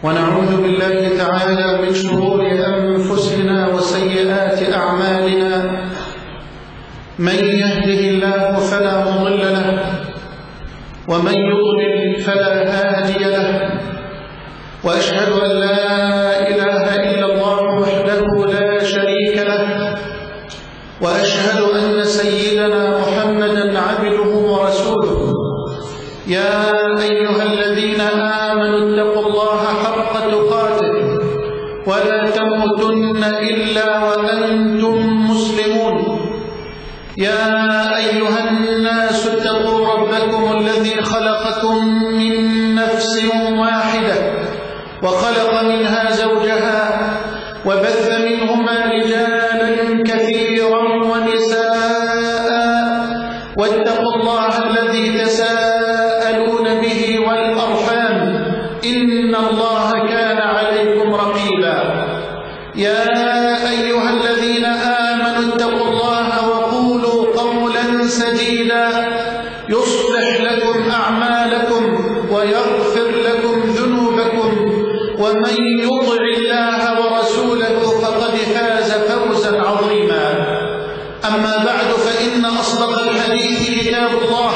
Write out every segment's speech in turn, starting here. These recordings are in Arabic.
ونعوذ بالله تعالى من شرور أنفسنا وسيئات أعمالنا. من يهده الله فلا مضل له، ومن يضلل فلا هادي له، وأشهد أن لا إله إلا الله وحده لا شريك له، وأشهد أن سيدنا محمدا عبده ورسوله. يا أيها الذين آمنوا اتقوا الله حق تقاته ولا تموتن إلا وأنتم مسلمون. يا أيها الناس اتقوا ربكم الذي خلقكم من نفس واحدة وخلق منها زوجها وبث منهما رجالا كثيرا ونساء، واتقوا الله الذي تساءلون به والأرحام إن الله كان عليكم رقيبا. يا أيها الذين آمنوا اتقوا الله وقولوا قولا سديدا يصلح لكم أعمالكم ويغفر لكم ذنوبكم، ومن يطع الله ورسوله فقد فاز فوزا عظيما. أما بعد، فإن أصدق الحديث كتاب الله،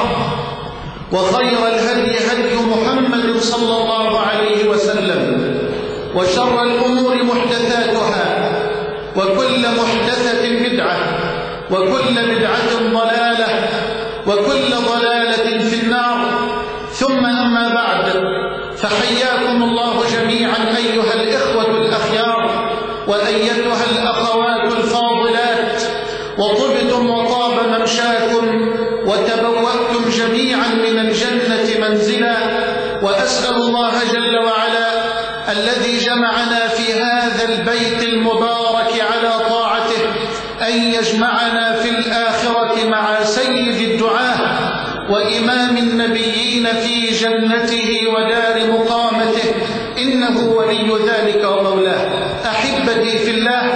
وخير الهدي هدي محمد صلى الله عليه وسلم، وشر الأمور محدثاتها، وكل محدثة بدعة، وكل بدعة ضلالة، وكل ضلالة في النار. ثم أما بعد، فحياكم الله جميعا أيها الإخوة الأخيار وأيتها الأخوات الفاضلات، وطبتم وطاب ممشاكم وتبوأتم جميعا من الجنة منزلا. وأسأل الله جل وعلا الذي جمعنا في هذا البيت المبارك على طاعته أن يجمعنا في الآخرة مع سيد الدعاة وإمام النبيين في جنته ودار مقامته، إنه ولي ذلك ومولاه. أحبتي في الله،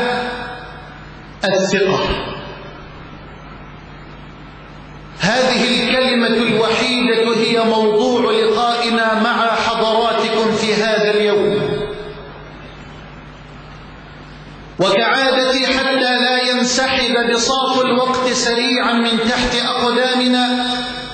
الثقة، هذه الكلمة الوحيدة هي موضوع لقائنا مع حضراتكم في هذا اليوم. وكعادتي حتى لا ينسحب بساط الوقت سريعا من تحت أقدامنا،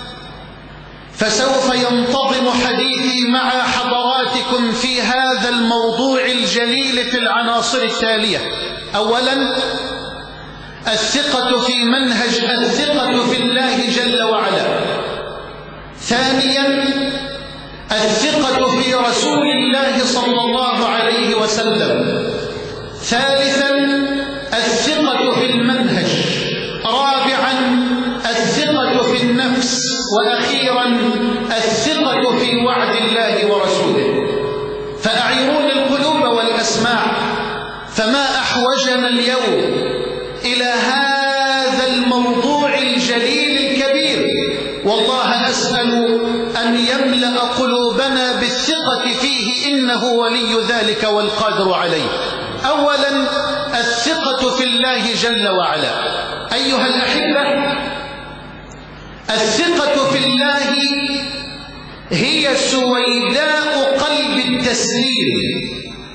فسوف ينتظم حديثي مع حضراتكم في هذا الموضوع الجليل في العناصر التالية. أولا، الثقة في منهج الثقة في الله جل وعلا. ثانيا، الثقة في رسول الله صلى الله عليه وسلم. ثالثا، الثقة في المنهج. رابعا، الثقة في النفس. وأخيرا، الثقة في وعد الله ورسوله. فأعيرون القلوب والأسماع، فما أحوجنا اليوم إلى هذا الموضوع الجليل الكبير. والله أسأل أن يملأ قلوبنا بالثقة فيه، إنه ولي ذلك والقادر عليه. أولا، الثقة في الله جل وعلا. أيها الأحبة، الثقة في الله هي سويداء قلب التسليم.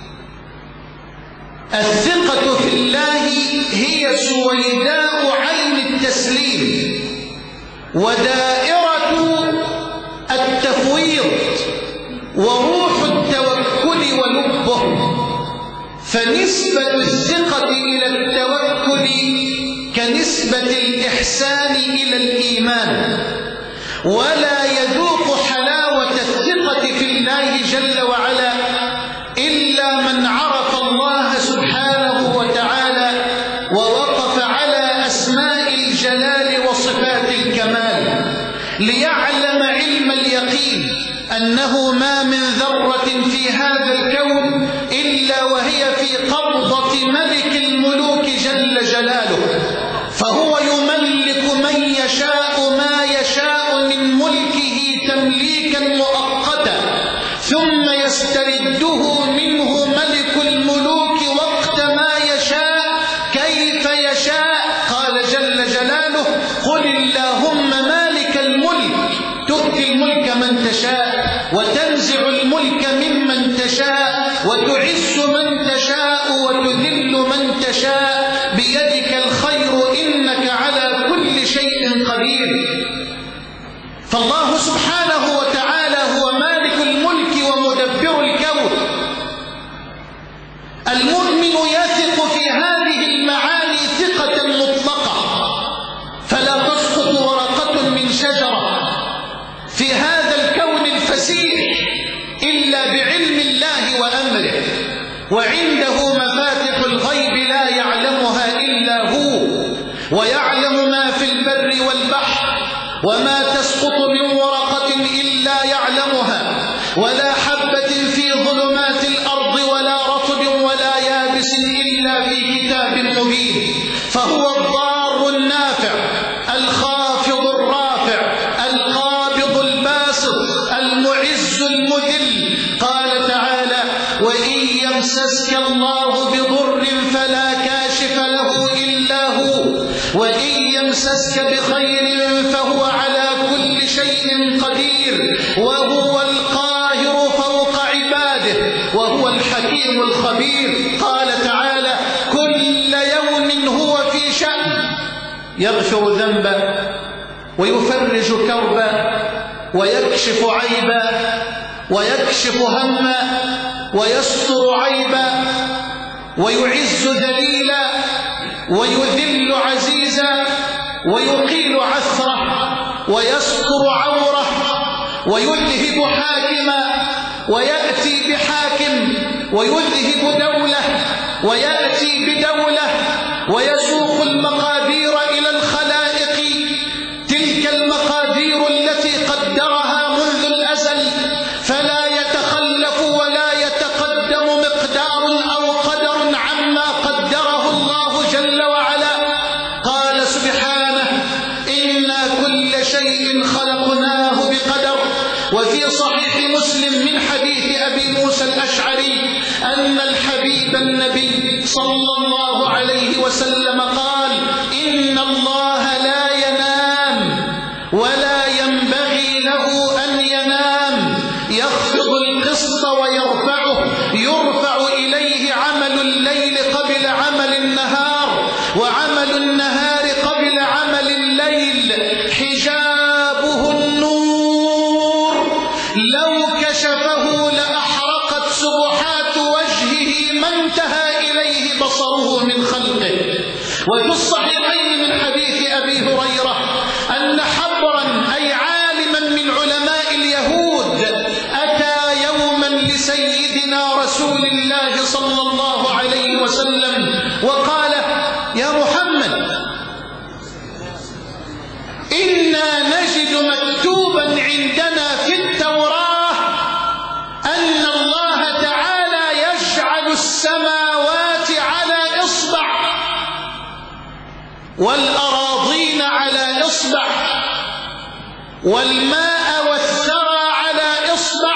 الثقة في الله هي سويداء عين التسليم، ودائرة التفويض، وروح التوكل ولبه. فنسبة الثقة إلى التوكل كنسبة الإحسان إلى الإيمان، ولا يذوق حلاوة الثقة في الله جل وعلا إلا من عرف الله سبحانه وتعالى ووقف على أسماء الجلال وصفات الكمال، ليعلم علم اليقين أنه ما من ذرة في هذا الكون إلا وهي في قبضة ملك الملوك جل جلاله، فهو يملك من يشاء ما يشاء من ملكه تمليكا مؤقتا، ثم يسترده منه ملك الملوك وقت ما يشاء كيف يشاء. قال جل جلاله: قل اللهم مالك الملك تؤتي الملك من تشاء وتنزع الملك ممن تشاء فالله سبحانه وتعالى هو مالك الملك ومدبر الكون. المؤمن يثق في هذه المعاني ثقة مطلقة، فلا تسقط ورقة من شجرة في هذا الكون الفسيح إلا بعلم الله وأمره، وعنده مفاتح الغيب لا يعلمها إلا هو، ويعلم ما في البر والبحر، وما تسقط من ورقة إلا يعلمها، ولا حبة في ظلمات الأرض ولا رطب ولا يابس إلا في كتاب مبين. فهو الضار النافع، الخافض الرافع، القابض الباسط، المعز المذل. قال تعالى: وإن يمسسك الله بضر فلا كاشف له إلا هو، وإن يمسسك بخير فهو على كل شيء قدير، وهو القاهر فوق عباده، وهو الحكيم الخبير. قال تعالى: كل يوم هو في شأن، يغفر ذنبا ويفرج كربا ويكشف عيبا ويكشف هما ويستر عيبا ويعز ذليلا ويذل عزيزا ويقيل عثره ويستر عوره ويذهب حاكما ويأتي بحاكم ويذهب دولة ويأتي بدولة ويسوق المقادير إلى الخلائق، تلك المقادير التي قدرها منذ الأزل، فلا يتخلف ولا يتقدم مقدار أو قدر عما قدره الله جل وعلا. قال سبحانه: إنا كل شيء خلقناه بقدر. وفي صحيح مسلم من حديث أبي موسى الأشعري أن الحبيب النبي صلى الله عليه وسلم قال: إن الله لا ينام ولا ينبغي له أن ينام، يخفض القسط ويرفعه، يرفع إليه عمل الليل قبل عمل النهار، وعمل النهار قبل عمل الليل، حجابه النور، لو كشفه لأحرقت سبحات وجهه ما انتهى إليه بصره من خلقه. وفي الصحيحين من حديث أبي هريرة أن حبرا أي عالما من علماء اليهود أتى يوما لسيدنا رسول الله صلى الله عليه وسلم وقال: يا محمد، إنا نجد مكتوبا عندنا في التوراة أن الله تعالى يجعل السماوات على إصبع والأراضين على إصبع والماء والثرى على إصبع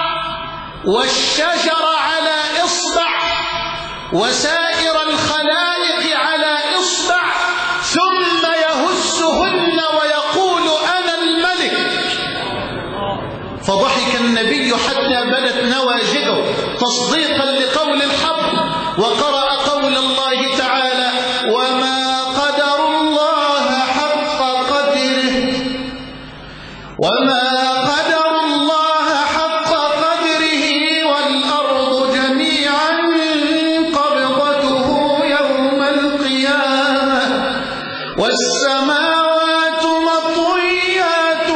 والشجر على إصبع وسائر الخلائق على إصبع، ثم يهزهن ويقول: أنا الملك. فضحك النبي حتى بدت نواجذه تصديقا لقول الحق، وقرأ قول الله تعالى: وما قدر الله حق قدره، وما قدر الله حق قدره، والأرض جميعا قبضته يوم القيامة، والسماوات مطويات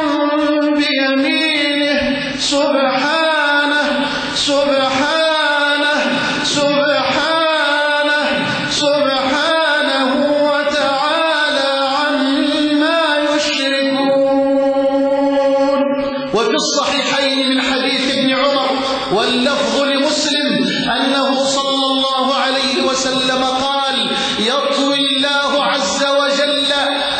بيمينه، سبحانه سبحانه سبحانه سبحانه وتعالى عما يشركون. وفي الصحيحين من حديث ابن عمر واللفظ لمسلم أنه صلى الله عليه وسلم قال: يطوي الله عز وجل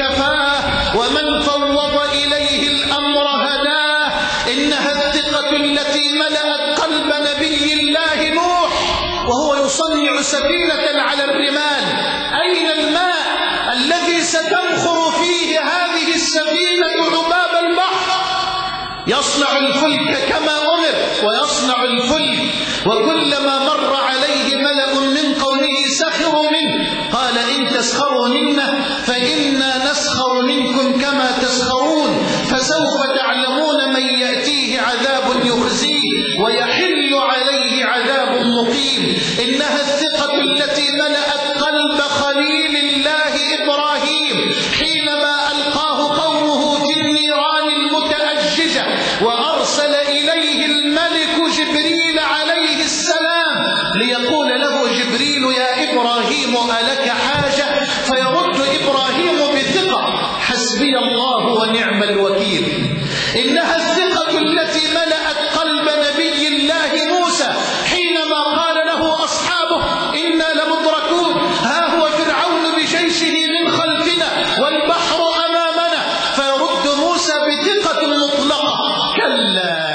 كفاه، ومن فوض إليه الأمر هداه. إنها الثقة التي ملأت قلب نبي الله نوح وهو يصنع سفينة على الرمال. أين الماء الذي ستنخر فيه هذه السفينة عباب البحر؟ يصنع الفلك كما أمر ويصنع الفلك، وكلما مر عليه ملأ من قومه سخروا منه، قال إن تسخروا منا فإنا نسخر منكم كما تسخرون، فسوف تعلمون من يأتيه عذاب يخزيه ويحل عليه عذاب مقيم. إنها الثقة التي ملأت قلب خليل الله إبراهيم حينما ألقاه قومه في النيران المتأججة وأرسل إليه الملك جبريل عليه السلام ليقول له جبريل يا إبراهيم ألك حاجة؟ فيرد إبراهيم بثقة حسبي الله ونعم الوكيل. إنها الثقة التي ملأت قلب نبي الله موسى حينما قال له أصحابه إنا لمدركون، ها هو فرعون بجيشه من خلفنا والبحر أمامنا، فيرد موسى بثقة مطلقة كلا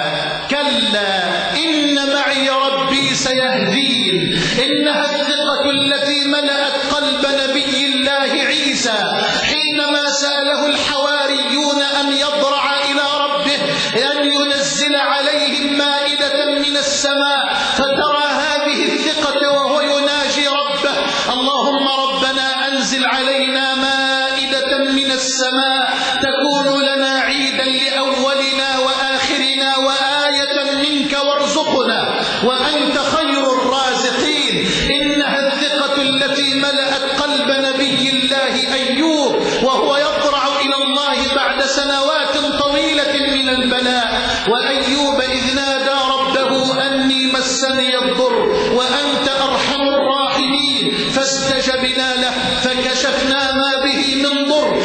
كلا إن معي ربي سيهدين. إنها الثقة التي ملأت قلب نبي الله عيسى حينما سأله الحواريون أن يضرع إلى ربه أن ينزل عليهم مائدة من السماء، فترى هذه الثقة وهو يناجي ربه اللهم ربنا أنزل علينا مائدة من السماء تكون لنا عيدا لأولنا وآخرنا وآية منك وارزقنا وأنت خير الرازقين. إنها الثقة التي ملأت قلب نبي الله أيوب وهو يضرع إلى الله بعد سنوات طويلة من البلاء، وأيوب إذ نادى ربه أني مسني الضر وأنت أرحم الراحمين، فاستجبنا له فكشفنا ما به من ضر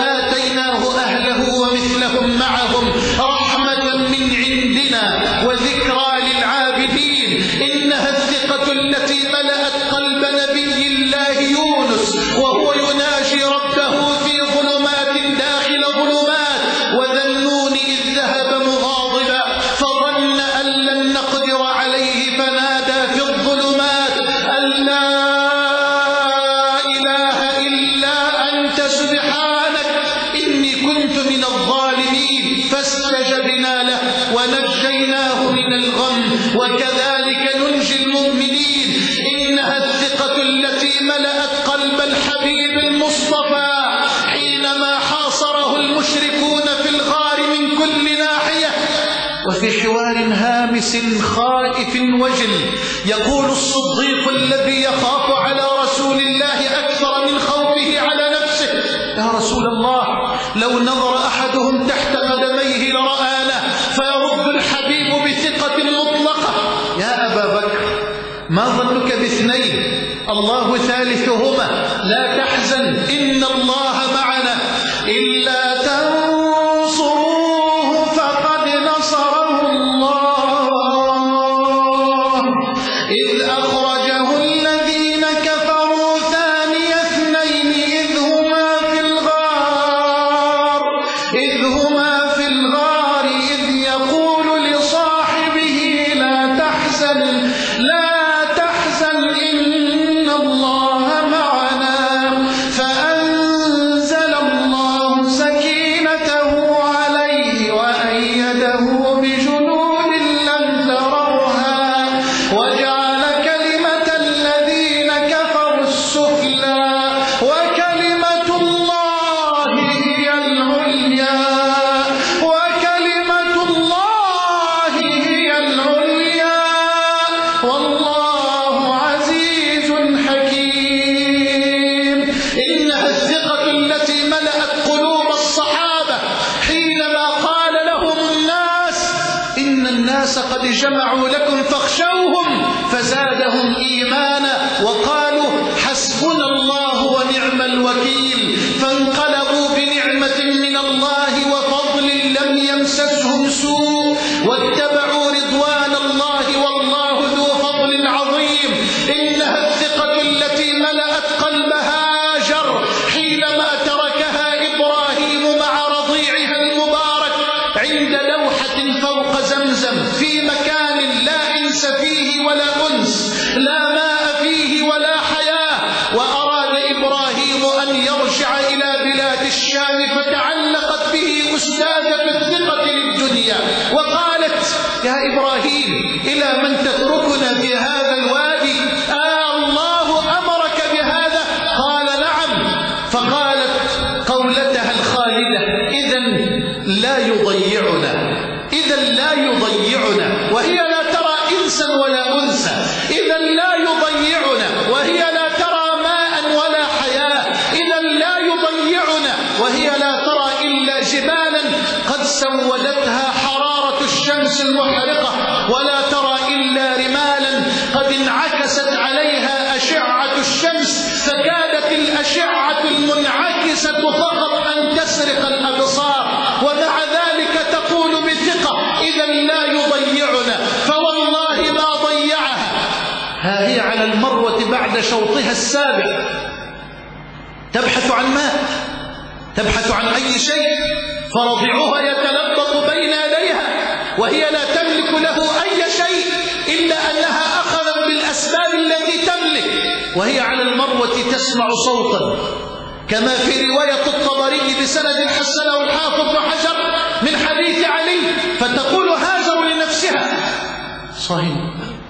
وآتيناه أهله ومثلهم معهم رحمة من عندنا وذكرى للعابدين. إنها الثقة التي ملأت قلب نبي الله يونس وهو يناجي ربه في ظلمات داخل ظلمات، وذا النون إذ ذهب مغاضبا فظن أن لن نقدر عليه فنادى في الظلمات أن لا إله إلا أنت سبحانك إني كنت من الظالمين، فاستجبنا له ونجيناه من الغم وكذلك ننجي المؤمنين. إنها الثقة التي ملأت قلب الحبيب المصطفى حينما حاصره المشركون في الغار من كل ناحية، وفي حوار هامس خائف وجل يقول الصديق الذي يخاف على رسول الله أكثر من خوفه على نفسه يا رسول الله لو نظر أحدهم تحت قدميه لرآنا، فيرد الحبيب بثقة مطلقة يا أبا بكر ما ظنك باثنين الله ثالثهما لا تحزن إن الله معنا إلا تنصروه فقد نصره الله إذ أخرجه الذين كفروا ثاني اثنين إذ هما في الغار إذ يقول لصاحبه لا تحزن إن الله معنا، فأنزل الله سكينته عليه وأيده بجنود لم تروها وجعل كلمة الذين كفروا السفلى وكلمة الله هي العليا والله عزيز حكيم. إنها الثقة التي ملأت قلوب الصحابة حينما قال لهم الناس إن الناس قد جمعوا لكم فاخشوهم فزادهم إيمانا وقالوا حسبنا الله ونعم الوكيل، فانقلبوا بنعمة من الله وفضل لم يمسسهم سوء واتبعوا رضوان الله والله ذو فضل عظيم. إنها الثقة التي ملأت قلب هاجر حينما تركها إبراهيم فتعلقت به أستاذة الثقة للدنيا وقالت: يا إبراهيم، إلى من تتركنا في هذا الوادي؟ الله أمرك بهذا؟ قال: نعم. فقالت قولتها الخالدة: إذن لا يضيعنا، إذن لا يضيعنا، وهي لا ترى إنسا ولا أنثى، إذن لا يضيعنا وهي لا ترى ماء ولا حياة، إذن لا يضيعنا وهي لا ترى إلا جبالا قد سودتها حرارة الشمس المحرقة، ولا ترى إلا رمالا قد انعكست عليها أشعة الشمس، فكادت الأشعة المنعكسة فقط أن تسرق الأبصار، ومع ذلك تقول بثقة: إذن لا يضيعنا، فوالله ما ضيعها. ها هي على المروة بعد شوطها السابع تبحث عن ماء، تبحث عن أي شيء، فرضعها يتلبط بين يديها وهي لا تملك له أي شيء إلا أنها أخذت بالأسباب التي تملك، وهي على المروة تسمع صوتا كما في رواية الطبري بسند حسنه الحافظ بن حجر من حديث علي، فتقول هاجر لنفسها: صهن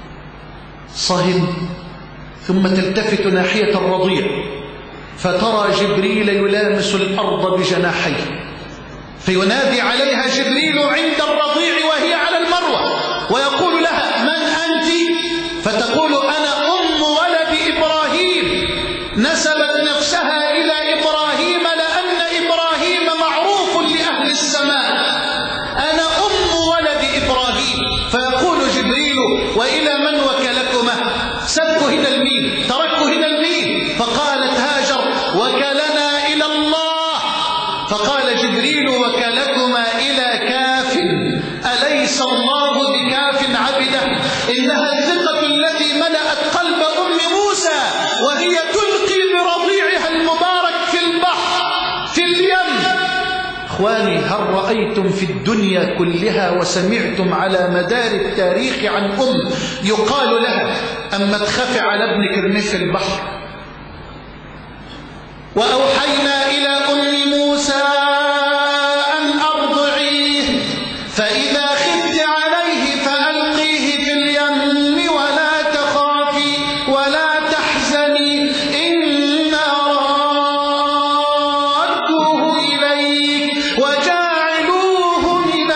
صهن، ثم تلتفت ناحية الرضيع فترى جبريل يلامس الأرض بجناحيه، فينادي عليها جبريل عند الرضيع وهي على المروة ويقول لها: من أنت؟ فتقول: أنا أم ولد إبراهيم، نسبت نفسها إلى إبراهيم لأن إبراهيم معروف لأهل السماء، أنا أم ولد إبراهيم. فيقول جبريل: وإلى من وكلكما؟ سبوا هنا الميم، تركوا هنا الميم، فقالت هاجر: وكلنا إلى الله. فقال جبريل: وكلكما إلى كاف، أليس الله بكاف عبده؟ إنها الثقة التي ملأت قلب أم موسى وهي تلقي برضيعها المبارك في البحر في اليم. إخواني، هل رأيتم في الدنيا كلها وسمعتم على مدار التاريخ عن يقال لها: أما تخافي على ابنك ارميه في البحر؟ وأوحينا إلى أم موسى أن أرضعيه، فإذا خفت عليه فألقيه في اليم ولا تخافي ولا تحزني، إنا رادوه إليك وجاعلوه من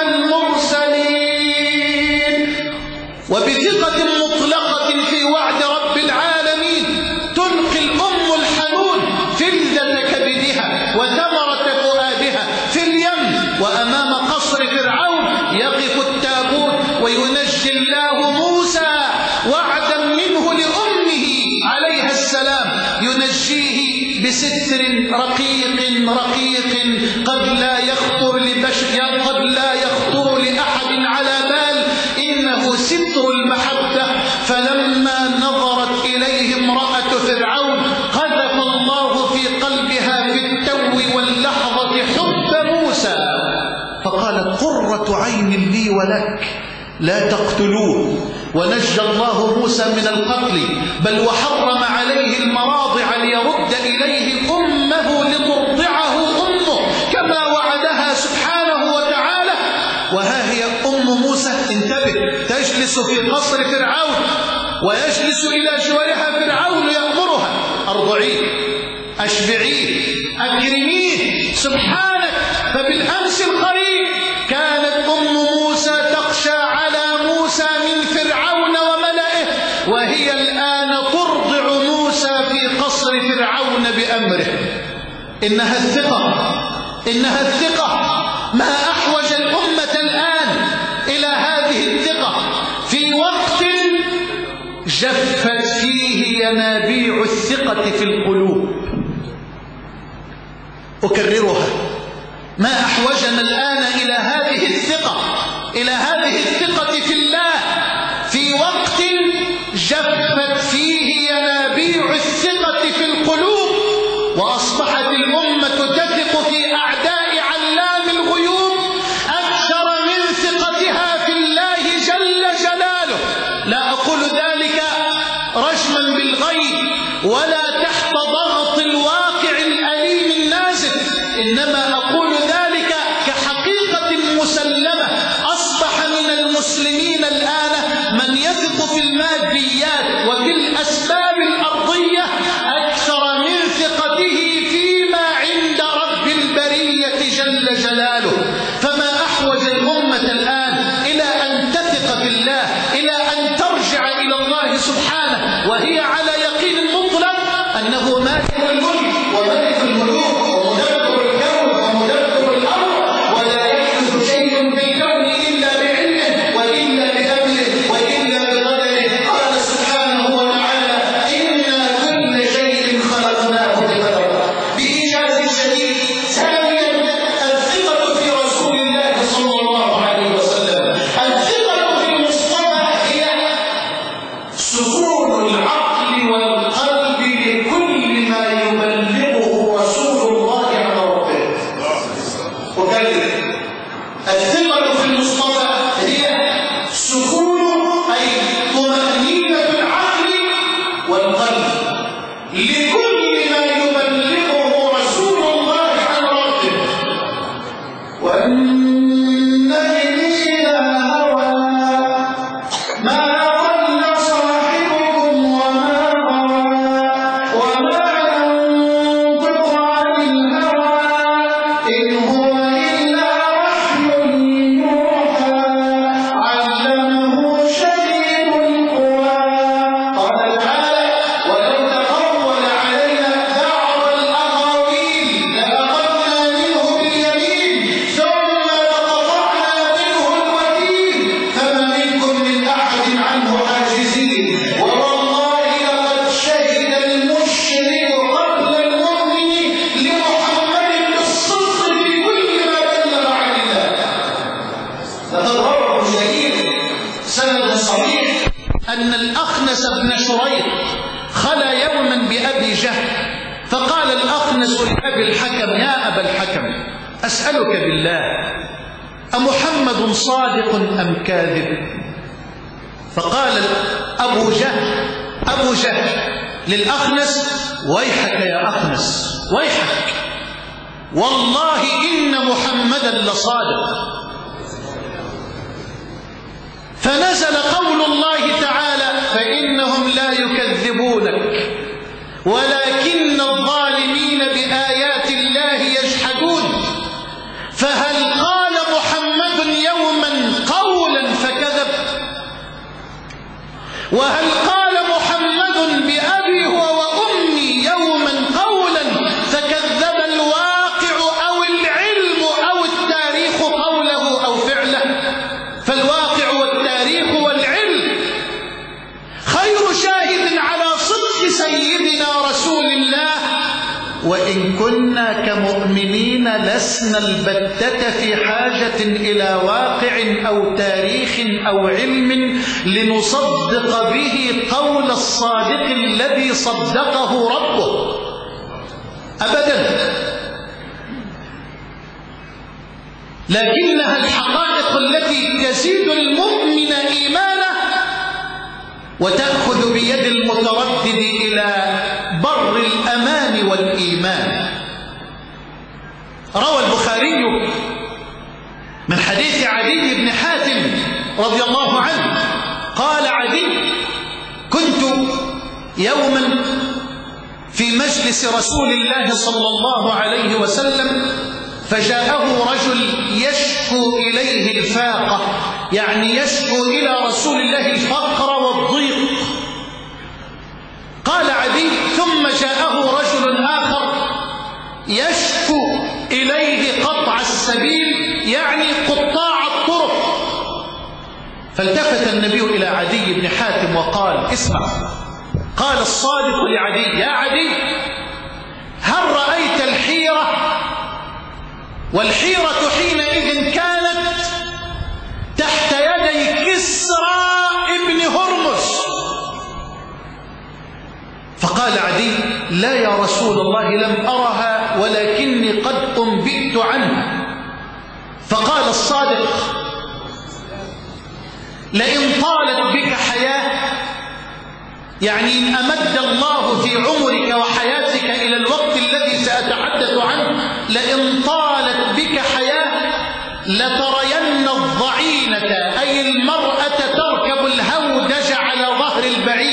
المرسلين. وبثقة مطلقة في وعد رب العالمين تلقي الأم الحنون فلذة كبدها وثمرة فؤادها في اليم، وأمام قصر فرعون يقف التابوت وينجي الله موسى وعدا منه لأمه عليها السلام، ينجيه بستر رقيق رقيق قد لا يخطر لأحد على بال، إنه ستر المحبة. فلما نظرت إليه امرأة فرعون قذف الله في قلبها في التو واللحظة حب موسى، فقالت: قرة عين لي ولك، لا تقتلوه. ونجى الله موسى من القتل، بل وحرم عليه المراضع ليرد إليه أمه لترضعه أمه كما وعدها سبحانه وتعالى. وها هي أم موسى، انتبه، تجلس في قصر فرعون ويجلس إلى جوارها فرعون يأمرها: أرضعيه، أشبعيه، أكرميه، سبحانك. فبالأمس القريب كانت أم موسى تخشى على موسى من فرعون وملئه، وهي الآن ترضع موسى في قصر فرعون بأمره. إنها الثقة، إنها الثقة. ما أحوج الأمة الآن إلى هذه الثقة في وقت جفت فيه ينابيع الثقة في القلوب. أكررها: ما أحوجنا الآن إلى هذه الثقة، إلى هذه الثقة في الله في وقت جفت فيه ينابيع الثقة في القلوب، وأصبحت الأمة تثق في أعداء علام الغيوب أكثر من ثقتها في الله جل جلاله. لا أقول ذلك رجما بالغيب ولا تحت ضغط الواقع الأليم النازف، إنما أقول الآن من يثق في الماديات وفي الأسباب الأرضية أكثر من ثقته فيما عند رب البرية جل جلاله. فما أحوج الأمة الآن إلى أن تثق في الله، إلى أن ترجع إلى الله سبحانه وهي على يقين مطلق أنه مالك الملك وملك الملوك ومدبر الكون ومدبر الأرض، ولا يحدث شيء في الكون إلا بعلمه وإلا بأمره وإلا بقدره. قال سبحانه وتعالى: إنا كل شيء خلقناه بقدر. بإيجاز شديد. ثانيا الثقة في رسول الله صلى الله عليه وسلم. الثقة في المصطفى هي سكون العقل والقلب لكل ما يبلغه رسول الله عن ربه. وكذلك الثقة في المصطفى هي سكون أي طمأنينة العقل والقلب لكل ما يبلغه رسول الله عن ربه. والنجم إذا هوى ما ضل صاحبكم وما غوى وما ينطق عن الهوى إن هو إلا وحي يوحى علمه شديد القوى. قال تعالى: ولو تقول علينا بعض الأقاويل لأخذنا منه باليمين ثم لقطعنا منه الوتين فما منكم من أحد عنه حاجزين. والله لقد شهد المشرك قبل المؤمن لمحمد بالصدق في كل ما بلغ عن الله. لقد روى جرير سند صحيح أن الأخنس بن شريح خلا يوما بأبي جهل، فقال الأخنس لأبي الحكم: يا أبا الحكم، أسألك بالله، أمحمد صادق أم كاذب؟ فقال أبو جهل للأخنس: ويحك يا أخنس، ويحك، والله إن محمدا لصادق. فنزل قول الله تعالى: فإنهم لا يكذبونك ولكن الظالمين بآيات الله يجحدون. فهل قال محمد يوما قولا فكذب؟ وهل قال محمد بأبي هو وأمي يوما قولا فكذب الواقع أو العلم أو التاريخ قوله أو فعله؟ فالواقع والتاريخ والعلم خير شاهد على صدق سيدنا رسول الله. وإن كنا كمؤمنين لسنا البتة في حاجة إلى واقع أو تاريخ أو علم لنصدق به قول الصادق الذي صدقه ربه أبدا. لكنها الحقائق التي تزيد المؤمن إيمانه وتأخذ بيد المتردد إلى بر الأمان والإيمان. روى البخاري من حديث عدي بن حاتم رضي الله عنه قال عدي: كنت يوما في مجلس رسول الله صلى الله عليه وسلم فجاءه رجل يشكو إليه الفاقة، يعني يشكو إلى رسول الله الفقر والضيق. قال عدي: ثم جاءه رجل آخر يشكو إليه قطع السبيل، يعني قطاع الطرق. فالتفت النبي إلى عدي بن حاتم وقال: اسمع. قال الصادق لعدي: يا عدي، هل رأيت الحيرة؟ والحيرة حينئذ كانت تحت يدي كسرى ابن هرمز. فقال عدي: لا يا رسول الله، لم أرها ولكني قد أنبئت عنها. فقال الصادق: لئن طالت بك حياة، يعني إن أمد الله في عمرك وحياتك إلى الوقت الذي سأتحدث عنه، لئن طالت بك حياة لترين الضعينة أي المرأة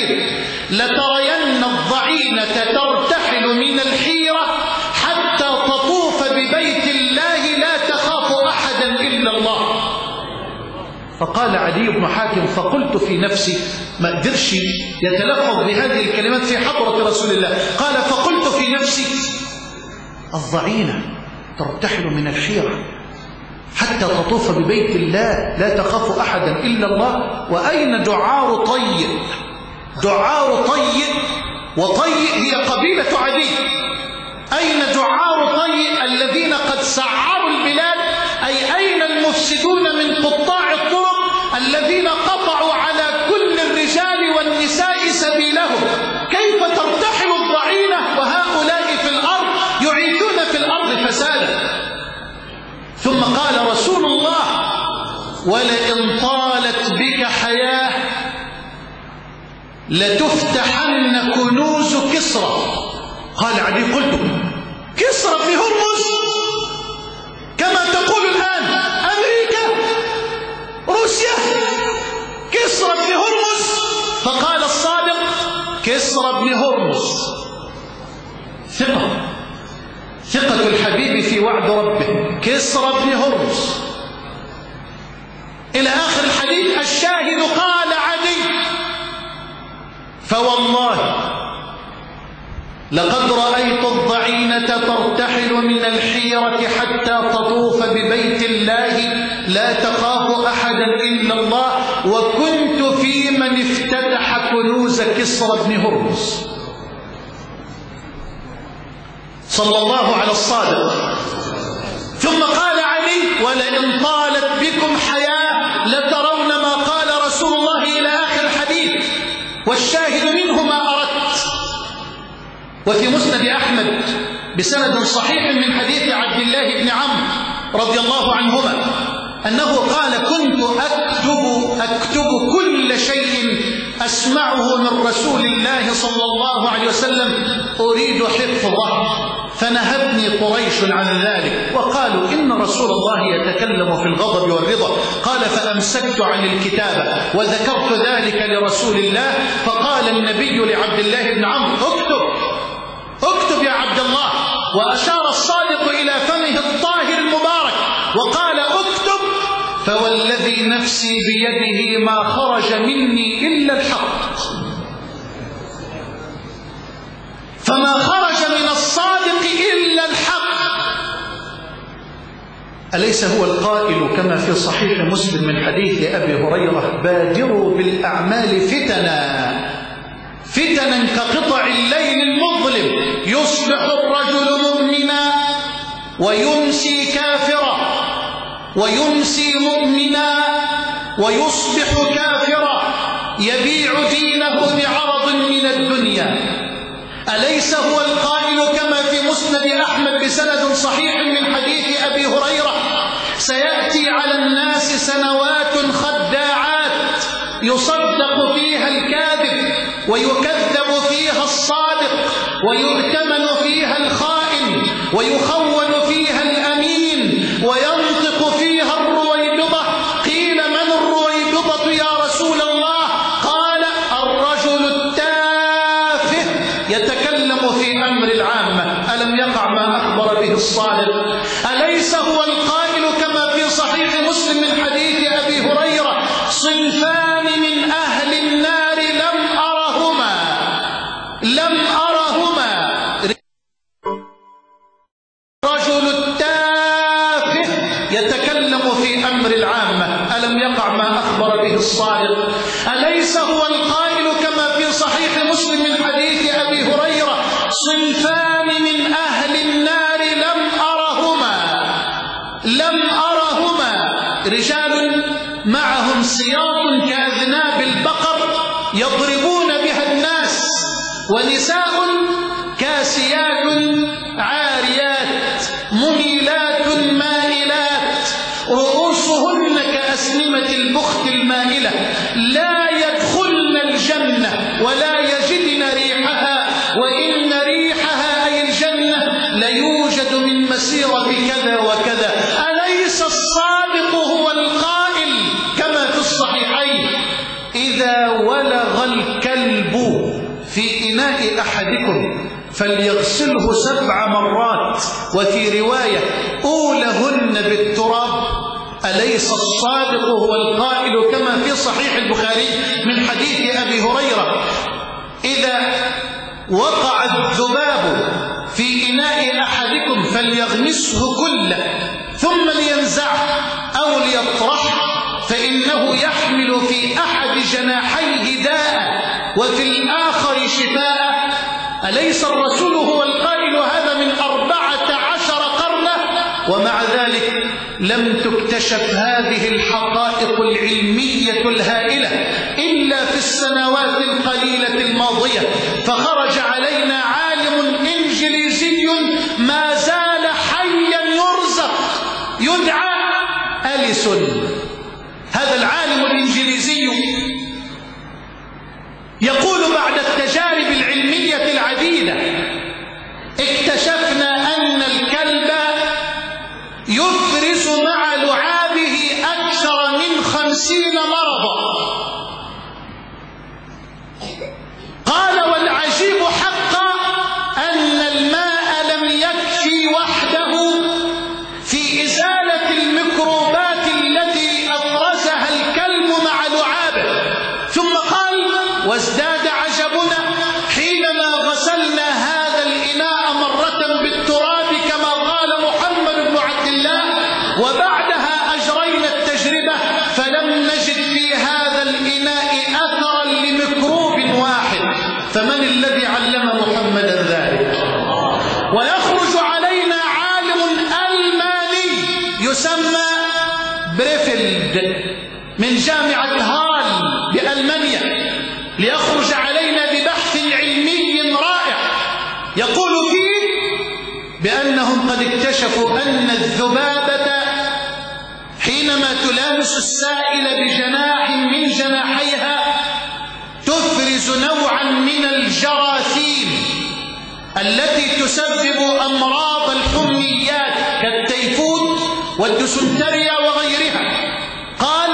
الليل لترين الضعينة ترتحل من الحيرة حتى تطوف ببيت الله لا تخاف أحدا إلا الله. فقال عدي بن حاتم فقلت في نفسي، ما قدرش يتلفظ بهذه الكلمات في حضرة رسول الله، قال فقلت في نفسي الضعينة ترتحل من الحيرة حتى تطوف ببيت الله لا تخاف أحدا إلا الله، وأين دعار طيء؟ دعار طيء، وطيء هي قبيلة عدي. أين دعار طيء الذين قد سعروا البلاد؟ أين المفسدون من قطاع الطرق الذين قطعوا على كل الرجال والنساء سبيلهم؟ كيف ترتحل الضعينة وهؤلاء في الأرض يعيدون في الأرض فسادا؟ ثم قال رسول الله ولئن طالت بك حياة لتفتحن كنوز كسرى. قال علي قلت كسرى بن هرمز كما تقول الآن أمريكا روسيا، كسرى بن هرمز؟ فقال الصادق كسرى بن هرمز ثقة الحبيب في وعد ربه، كسرى بن هرمز إلى آخر الحديث. الشاهد قال عدي فوالله لقد رأيت الضعينة ترتحل من الحيرة حتى تطوف ببيت الله لا تخاف أحدا إلا الله، وكنت في من افتتح كنوز كسرى بن هرمز. صلى الله على الصادق. ثم قال علي ولئن طالت بكم حياة لترون ما قال رسول الله إلى آخر الحديث، والشاهد منه ما أردت. وفي مسند أحمد بسند صحيح من حديث عبد الله بن عمرو رضي الله عنهما أنه قال كنت أكتب كل شيء أسمعه من رسول الله صلى الله عليه وسلم أريد حفظه، فنهبني قريش عن ذلك وقالوا إن رسول الله يتكلم في الغضب والرضا. قال فأمسكت عن الكتابة وذكرت ذلك لرسول الله، فقال النبي لعبد الله بن عمرو اكتب يا عبد الله، وأشار الصادق إلى فمه الطاهر المبارك وقال اكتب، فوالذي نفسي بيده ما خرج مني إلا الحق، فما خرج من الصادق إلا الحق. أليس هو القائل كما في صحيح مسلم من حديث أبي هريرة بادروا بالأعمال فتنا كقطع الليل المظلم، يصبح الرجل مؤمنا ويمسي كافرا، ويمسي مؤمنا ويصبح كافرا، يبيع دينه بعرض من الدنيا. أليس هو القائل كما في مسند أحمد بسند صحيح من حديث أبي هريرة سيأتي على الناس سنوات خداعات يصدق فيها الكاذب ويكذب فيها الصادق ويؤتمن فيها الخائن ويخون فيها الأمين وينطق فيها الرويبضة. قيل من الرويبضة يا رسول الله؟ قال الرجل التافه يتكلم في أمر العامة. ألم يقع ما أخبر به الصادق؟ أليس هو القائل كما في صحيح مسلم من حديث أبي هريرة صنفان من أهل النار لم أرهما رجل التافه يتكلم في أمر العامة. ألم يقع ما أخبر به الصادق؟ أليس هو القائل كما في صحيح مسلم من حديث أبي هريرة صنفان من أهل النار لم أرهما رجال معهم سياط كأذناب البقر يضربون بها الناس، ونساء كاسيات عاريات مميلات مائلات رؤوسهن كأسنمة البخت المائلة، لا يدخلن الجنة ولا يجدن ريحها، وإن ريحها أي الجنة ليوجد من مسيرة كذا وكذا. أليس الصادق هو القائل كما في الصحيحين إذا ولغ الكلب فليغسله 7 مرات، وفي رواية أولهن بالتراب. أليس الصادق هو القائل كما في صحيح البخاري من حديث أبي هريرة: إذا وقع الذباب في إناء أحدكم فليغمسه كله ثم لينزعه أو ليطرحه، فإنه يحمل في أحد جناحيه داء وفي الآخر شفاء. أليس الرسول هو القائل هذا من 14 قرنا؟ ومع ذلك لم تكتشف هذه الحقائق العلمية الهائلة إلا في السنوات القليلة الماضية، فخرج علينا عالم إنجليزي ما زال حيا يرزق يدعى أليسون. هذا العالم الإنجليزي يقول: بعد التجارب العلمية العديدة اكتشفنا أن الكلب يفرز مع لعابه أكثر من 50 مرضا. قال: والعجيب حقا أن الماء لم يكفي وحده في إزالة الميكروبات التي أفرزها الكلب مع لعابه. ثم قال: وازداد عجبنا حينما غسلنا هذا الإناء مرة بالتراب كما قال محمد بن عبد الله، وبعدها أجرينا التجربة فلم نجد في هذا الإناء أثرا لميكروب واحد. فمن الذي علم محمدا ذلك؟ ويخرج علينا عالم ألماني يسمى بريفيلد من جامعة هال بألمانيا، ليخرج علينا ببحث علمي رائع يقول فيه بأنهم قد اكتشفوا أن الذبابة حينما تلامس السائل بجناح من جناحيها تفرز نوعا من الجراثيم التي تسبب أمراض الحميات كالتيفود والديسنتريا وغيرها. قال: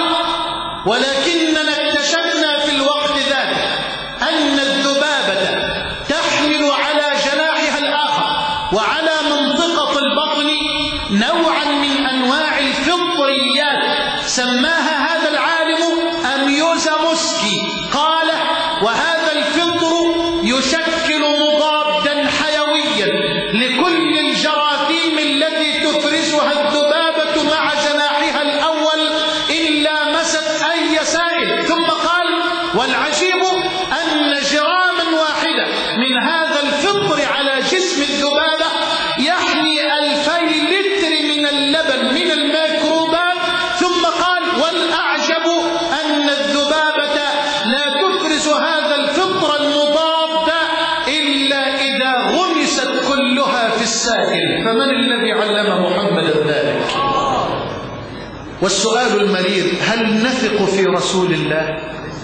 ولكننا اكتشفنا في الوقت ذاك أن الذبابة تحمل على جناحها الآخر وعلى منطقة البطن نوعا من أنواع الفطريات سماها هذا العالم أميوزاموسكي. قال: وهذا الفطر يشكل مضادا حيويا لكل الجراثيم التي تفرزها الذبابة مع جناحها الأول إن لامست أي سائل. ثم قال: والعجيب أن جراما واحدة من هذا الفطر على جسم الذبابة يحمي 2000 لتر من اللبن من الميكروبات. ثم قال: والأعجب أن الذبابة لا تفرز هذا الفطر المضاد إلا إذا غمست كلها في السائل. فمن الذي علم محمدا ذلك؟ والسؤال المرير: هل نثق في رسول الله؟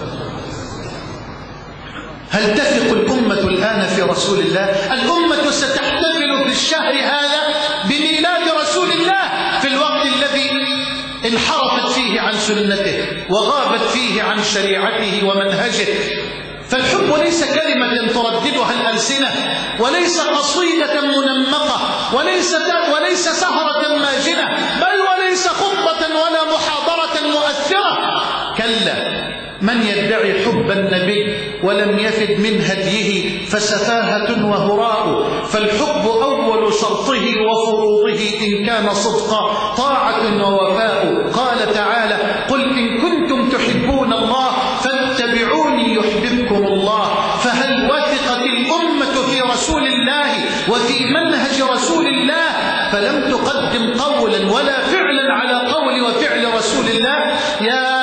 هل تثق الأمة الآن في رسول الله؟ الأمة ستحتفل في الشهر هذا بميلاد رسول الله في الوقت الذي انحرفت فيه عن سنته وغابت فيه عن شريعته ومنهجه. فالحب ليس كلمة ترددها الألسنة، وليس قصيدة منمقة، وليس سهرة ماجنة، بل وليس خطبة ولا محاضرة مؤثرة. كلا، من يدعي حب النبي ولم يفد من هديه فسفاهة وهراء. فالحب أول شرطه وفروضه إن كان صدقا طاعة ووفاء. قال تعالى: قل إن كنتم تحبون الله فاتبعوني يحببكم الله. فهل وثقت الأمة في رسول الله وفي منهج رسول الله فلم تقدم قولا ولا فعلا على قول وفعل رسول الله؟ يا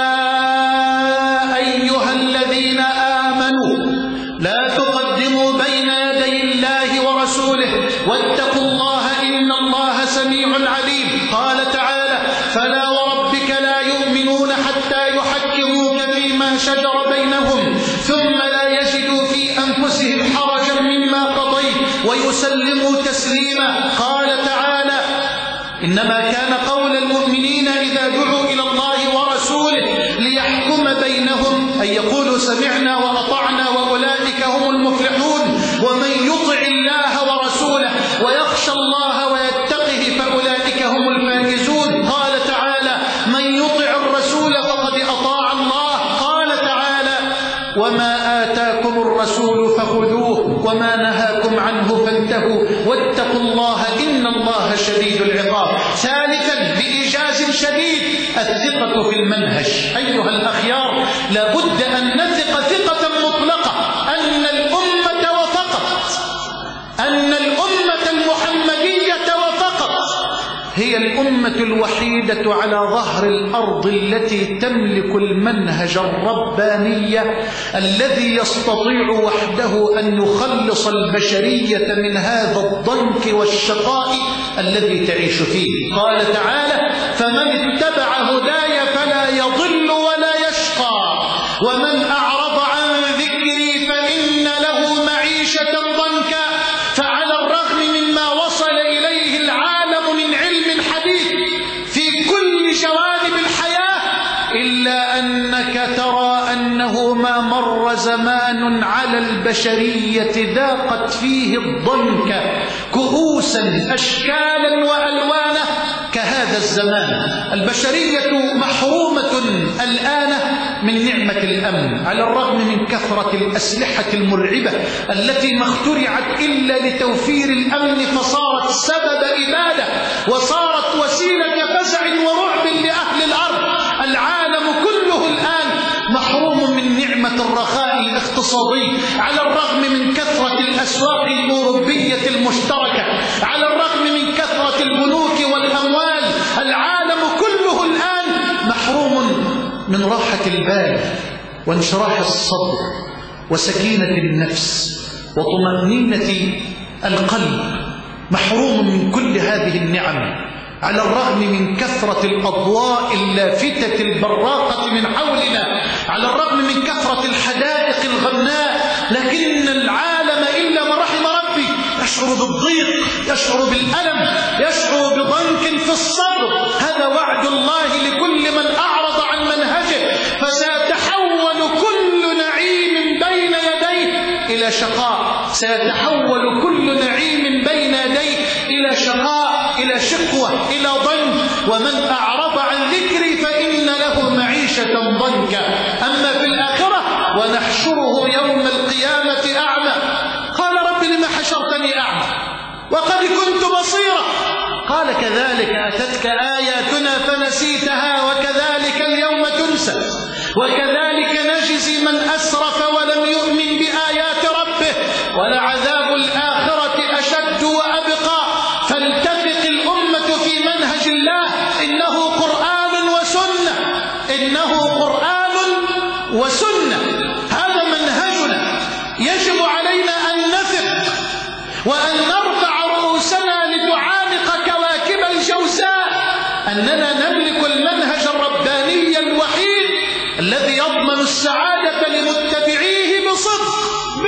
أيها الذين آمنوا لا تقدموا بين يدي الله ورسوله واتقوا الله إن الله سميع عليم. قال تعالى: فلا وربك لا يؤمنون حتى يحكموك فيما شجر بينهم ثم لا يجدوا في أنفسهم حرجا مما قضيت ويسلموا تسليما. قال تعالى: إنما كان قول المؤمنين إذا دعوا إلى الله ورسوله ليحكم بينهم أن يقولوا سمعنا وأطعنا وأولئك هم المفلحون. ومن يطع الله وما نهاكم عنه فانتهوا واتقوا الله إن الله شديد العقاب. ثالثا بإيجاز شديد الثقة في المنهج. أيها الأخيار، لابد أن نثق ثقة مطلقة أن الأمة المحمدية وفقط هي الأمة الوحيدة على ظهر الأرض التي تملك المنهج الرباني الذي يستطيع وحده أن يخلص البشرية من هذا الضنك والشقاء الذي تعيش فيه. قال تعالى: فمن اتبع هداي فلا يضل ولا يشقى ومن أعرض عن ذكري فإن له معيشة ضنكا. فعلى الرغم مما وصل إليه العالم من علم الحديث في كل جوانب الحياة، إلا أنك ترى أنه ما مر زمان على البشرية ذاقت فيه الضنك كؤوسا أشكالا وألوانا كهذا الزمان. البشرية محرومة الآن من نعمة الأمن، على الرغم من كثرة الأسلحة المرعبة التي ما اخترعت إلا لتوفير الأمن، فصارت سبب إبادة وصارت وسيلة فزع ورعب لأهل الأرض. العالم كله الآن محروم من نعمة الرخاء الاقتصادي، على الرغم من كثرة الأسواق الأوروبية المشتركة، على الرغم من كثرة البنوك والأموال. العالم كله الآن محروم من راحة البال وانشراح الصدر وسكينة النفس وطمأنينة القلب، محروم من كل هذه النعم، على الرغم من كثرة الأضواء اللافتة البراقة من حولنا، على الرغم من كثرة الحدائق الغناء. لكن العالم إلا من رحم ربي يشعر بالضيق، يشعر بالألم، يشعر بضنك في الصدر. هذا وعد الله لكل من أعرض عن منهجه، فسيتحول كل نعيم بين يديه إلى شقاء، سيتحول كل نعيم بين يديه إلى شقاء، إلى شقوة، إلى ضنك. ومن أعرض عن ذكري فإن له معيشة ضنكا. أما في الآخرة: ونحشره يوم القيامة أعمى. قال: رب لما حشرتني أعمى وقد كنت بصيرا؟ قال: كذلك أتتك آياتنا فنسيتها وكذلك اليوم تنسى وكذلك نجزي من أسرف ولم يؤمن بآيات ربه ولعذاب الآخرة أشد وأبقى. فلتثق الأمة في منهج الله، إنه قرآن وسنة، إنه قرآن وسنة. هذا منهجنا، يجب علينا أن نثق وأن نرفع رؤوسنا لتعانق كواكب الجوزاء أننا نملك المنهج الرباني الوحيد الذي يضمن السعادة لمتبعيه بصدق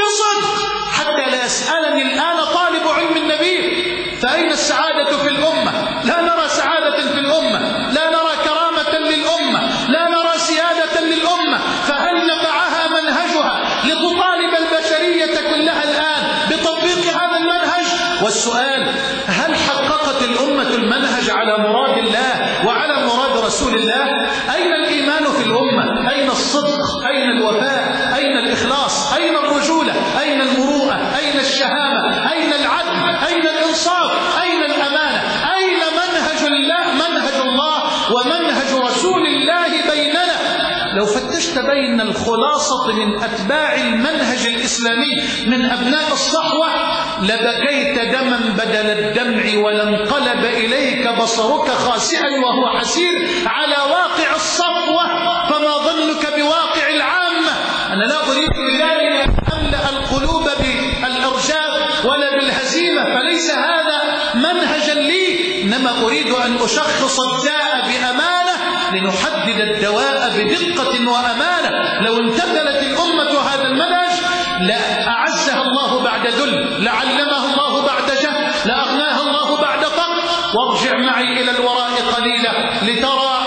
حتى لا يسألني الآن طالب علم النبي: فأين السعادة في الأمة؟ لا نرى سعادة في الأمة، لا نرى كرامة للأمة، لا نرى سيادة للأمة. فهل نفعها منهجها لتطالب البشرية كلها الآن بتطبيق هذا المنهج؟ والسؤال: هل حققت الأمة المنهج على مراد الله وعلى مراد رسول الله؟ أين الإيمان في الأمة؟ أين الصدق؟ أين الوفاء؟ أين الإخلاص؟ أين الرجولة؟ أين المروءة؟ أين الشهامة؟ أين العدل؟ أين الإنصاف؟ أين الأمانة؟ أين منهج الله ومنهج رسول الله بيننا؟ لو فتشت بين الخلاصة من أتباع المنهج الإسلامي من أبناء الصحوة لبكيت دما بدل الدمع ولانقلب إليك بصرك خاسئا وهو حسير على واقع الصفوة، فما ظنك بواقع العامة؟ أنا لا أريد بذلك أن أملأ القلوب بالإرجاف ولا بالهزيمة، فليس هذا منهجا لي، إنما أريد أن أشخص الداء بأمانة لنحدد الدواء بدقة وأمانة. لو امتثلت الأمة هذا المنهج لأعزها الله بعد ذل، لعلمها الله بعد جهل، لأغناها الله بعد فقر. وارجع معي إلى الوراء قليلا لترى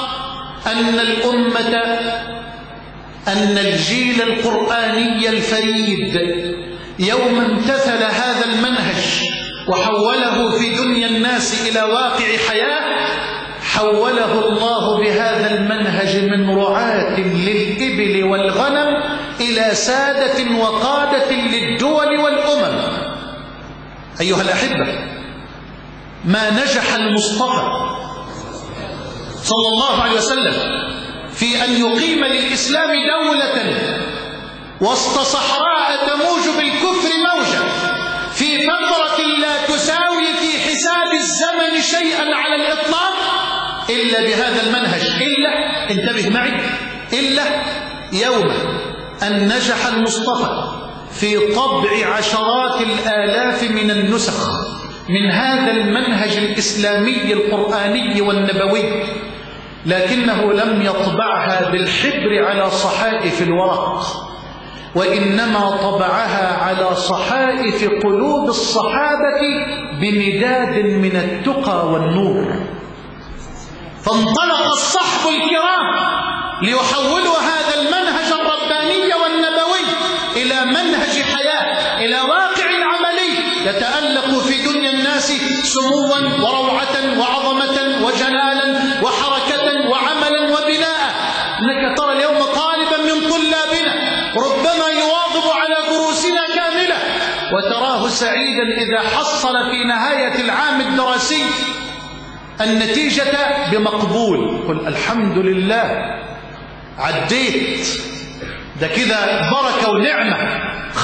أن الجيل القرآني الفريد يوم امتثل هذا المنهج وحوله في دنيا الناس إلى واقع حياة، حوله الله بهذا المنهج من رعاة للإبل والغنم إلى سادة وقادة للدول والأمم. أيها الأحبة، ما نجح المصطفى صلى الله عليه وسلم في أن يقيم للإسلام دولة وسط صحراء تموج بالكفر موجة في فترة لا تساوي في حساب الزمن شيئا على الإطلاق إلا بهذا المنهج، إلا، انتبه معي، إلا يوم أن نجح المصطفى في طبع عشرات الآلاف من النسخ من هذا المنهج الإسلامي القرآني والنبوي، لكنه لم يطبعها بالحبر على صحائف الورق، وإنما طبعها على صحائف قلوب الصحابة بمداد من التقى والنور. فانطلق الصحب الكرام ليحولوا هذا المنهج الرباني والنبوي إلى منهج حياة، إلى واقع عملي يتألق في دنيا الناس سموا وروعة وعظمة وجلالا وحركة وعملا وبناء. إنك ترى اليوم طالبا من طلابنا ربما يواظب على دروسنا كاملة، وتراه سعيدا إذا حصل في نهاية العام الدراسي النتيجة بمقبول، قل الحمد لله عديت، ده كده بركة ونعمة.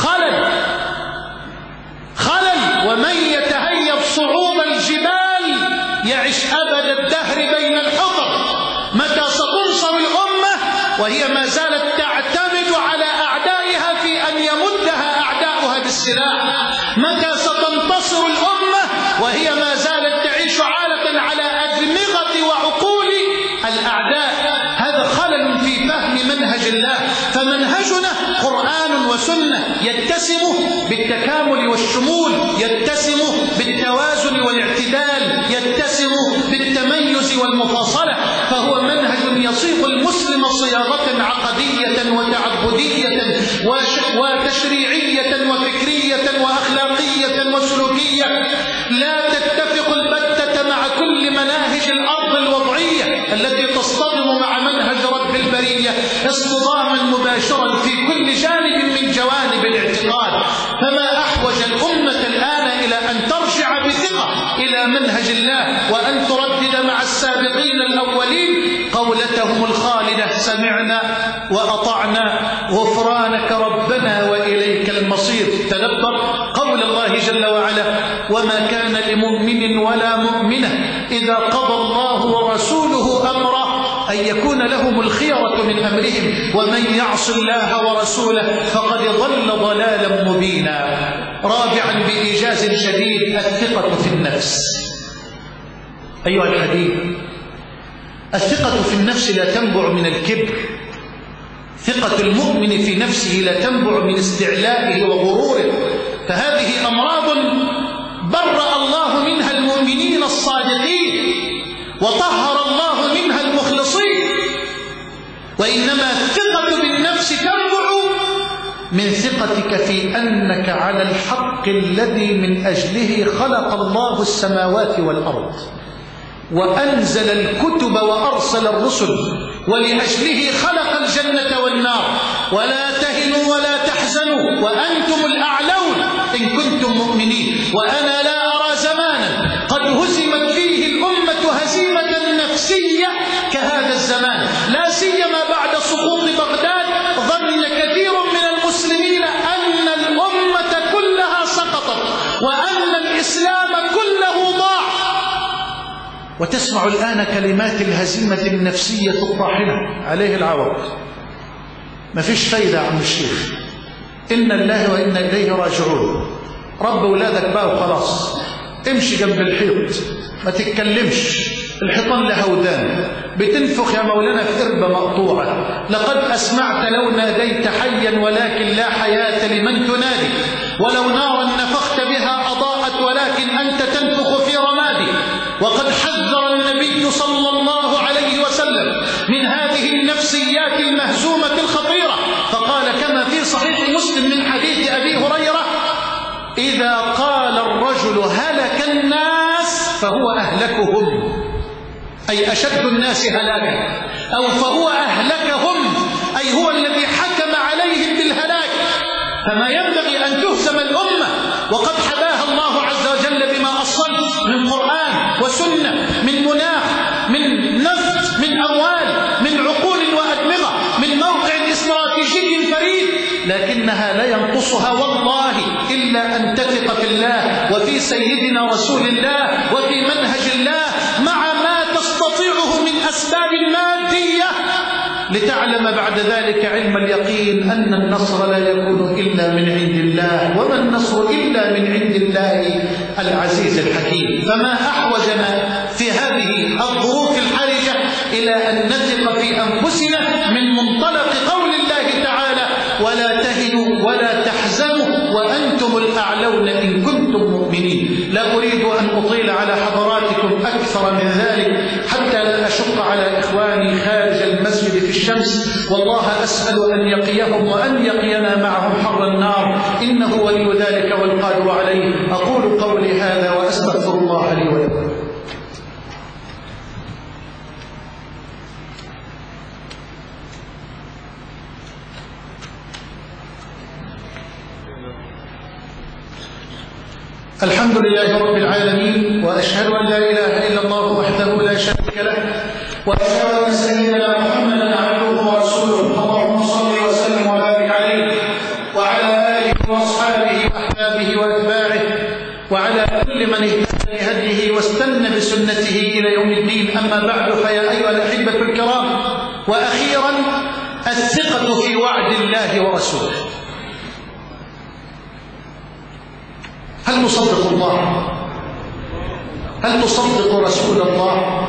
خلل، ومن يتهيب صعود الجبال يعش أبد الدهر بين الحطب. متى ستنصر الأمة وهي ما زالت تعتمد على أعدائها في أن يمدها أعداؤها بالسلاح؟ متى ستنتصر الأمة وهي ما زالت تعيش عالة على أدمغة وعقول الأعداء؟ هذا خلل في فهم منهج الله. فمنهجنا قرآن وسنة يتسم بالتكامل والشمول، يتسم بالتوازن والاعتدال، يتسم بالتميز والمفاصلة، فهو منهج يصيغ المسلم صياغة عقدية وتعبدية وتشريعية وفكرية وأخلاقية وسلوكية لا تتفق البتة مع كل مناهج الأرض الوضعية التي تصطدم مع منهج رب البرية اصطداما مباشرا في كل جانب من جوانب الاعتقاد. فما أحوج الأمة الآن إلى أن ترجع بثقة إلى منهج الله، وأن تردد مع السابقين الأولين قولتهم الخالدة: سمعنا وأطعنا غفرانك ربنا وإليك المصير. تدبر قول الله جل وعلا: وما كان لمؤمن ولا مؤمنة إذا قضى الله ورسوله أمرا أن يكون لهم الخيرة من أمرهم ومن يعص الله ورسوله فقد ضل ضلالا مبينا. رابعا بإيجاز شديد الثقة في النفس. أيها الحبيب، الثقة في النفس لا تنبع من الكبر. ثقة المؤمن في نفسه لا تنبع من استعلائه وغروره، فهذه أمراض برأ الله منها المؤمنين الصادقين وطهر الله منها المخلصين. وإنما الثقة بالنفس تنبع من ثقتك في أنك على الحق الذي من أجله خلق الله السماوات والأرض وأنزل الكتب وأرسل الرسل، ولأجله خلق الجنة والنار. ولا تهنوا ولا تحزنوا وأنتم الأعلون إن كنتم مؤمنين. وأنا لا أرى زمانا قد هزمت فيه الأمة هزيمة نفسية كهذا الزمان، لا سيما بعد سقوط بغداد. ظن كثير من المسلمين أن الأمة كلها سقطت وأن الإسلام كله ضاع. وتسمع الآن كلمات الهزيمة النفسية الطاحنة عليه العوض. ما فيش فايدة يا عم الشيخ، إن الله وإنا إليه راجعون. رب أولادك بقى وخلاص، امشي جنب الحيط ما تتكلمش، الحيطان لها ودان، بتنفخ يا مولانا في قربة مقطوعة. لقد أسمعت لو ناديت حيا ولكن لا حياة لمن تنادي، ولو نارا نفخت بها أضاءت ولكن أنت تنفخ في رمادي. وقد حذر النبي صلى الله عليه وسلم من هذه النفسيات المهزومة الخطيرة، فقال كما في صحيح مسلم من حديث أبي هريرة: إذا قال الرجل هلك الناس فهو أهلكهم، أي أشد الناس هلاكا، أو فهو أهلكهم، أي هو الذي حكم عليهم بالهلاك. فما ينبغي أن تهزم الأمة وقد حباها الله عز فإنها لا ينقصها والله إلا أن تثق في الله وفي سيدنا رسول الله وفي منهج الله مع ما تستطيعه من أسباب مادية، لتعلم بعد ذلك علم اليقين أن النصر لا يكون إلا من عند الله، وما النصر إلا من عند الله العزيز الحكيم. فما أحوجنا في هذه الظروف الحرجة إلى أن نثق في أنفسنا من منطلق قول الله تعالى: ولا تهنوا ولا تحزنوا وأنتم الأعلون إن كنتم مؤمنين. لا أريد أن أطيل على حضراتكم أكثر من ذلك حتى لا أشق على إخواني خارج المسجد في الشمس، والله أسأل أن يقيهم وأن يقينا معهم حر النار، إنه ولي ذلك والقادر عليه. أقول قولي هذا وأستغفر الله لي ولكم. الحمد لله رب العالمين، وأشهد أن لا إله إلا الله وحده لا شريك له، وأشهد أن سيدنا محمدا عبده ورسوله. اللهم صل وسلم وبارك عليه وعلى آله وأصحابه وأحبابه وأتباعه وعلى كل من اهتدى بهديه واستنى بسنته إلى يوم الدين. أما بعد، فيا أيها الأحبة الكرام، وأخيرا الثقة في وعد الله ورسوله. هل نصدق الله؟ هل تصدق رسول الله؟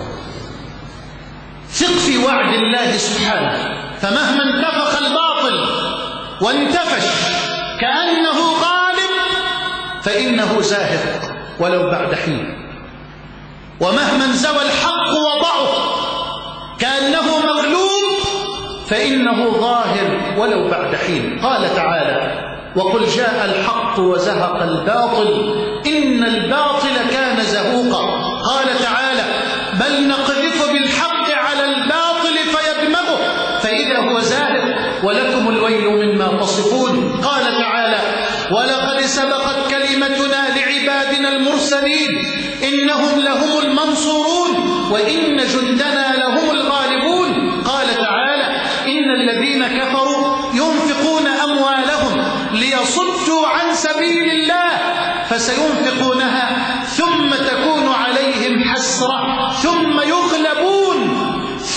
ثق في وعد الله سبحانه، فمهما انتفخ الباطل وانتفش كأنه غالب فإنه زاهق ولو بعد حين، ومهما انزوى الحق وضعف كأنه مغلوب فإنه ظاهر ولو بعد حين. قال تعالى: وقل جاء الحق وزهق الباطل إن الباطل كان زهوقا. قال تعالى: بل نقذف بالحق على الباطل فيدمغه فإذا هو زاهق ولكم الويل مما تصفون. قال تعالى: ولقد سبقت كلمتنا لعبادنا المرسلين إنهم لهم المنصورون وإن جندنا لهم الغالبون. قال تعالى: إن الذين كفروا ينفقون أموالهم ليصدوا عن سبيل الله فسينفقونها ثم تكون عليهم حسرة ثم يغلبون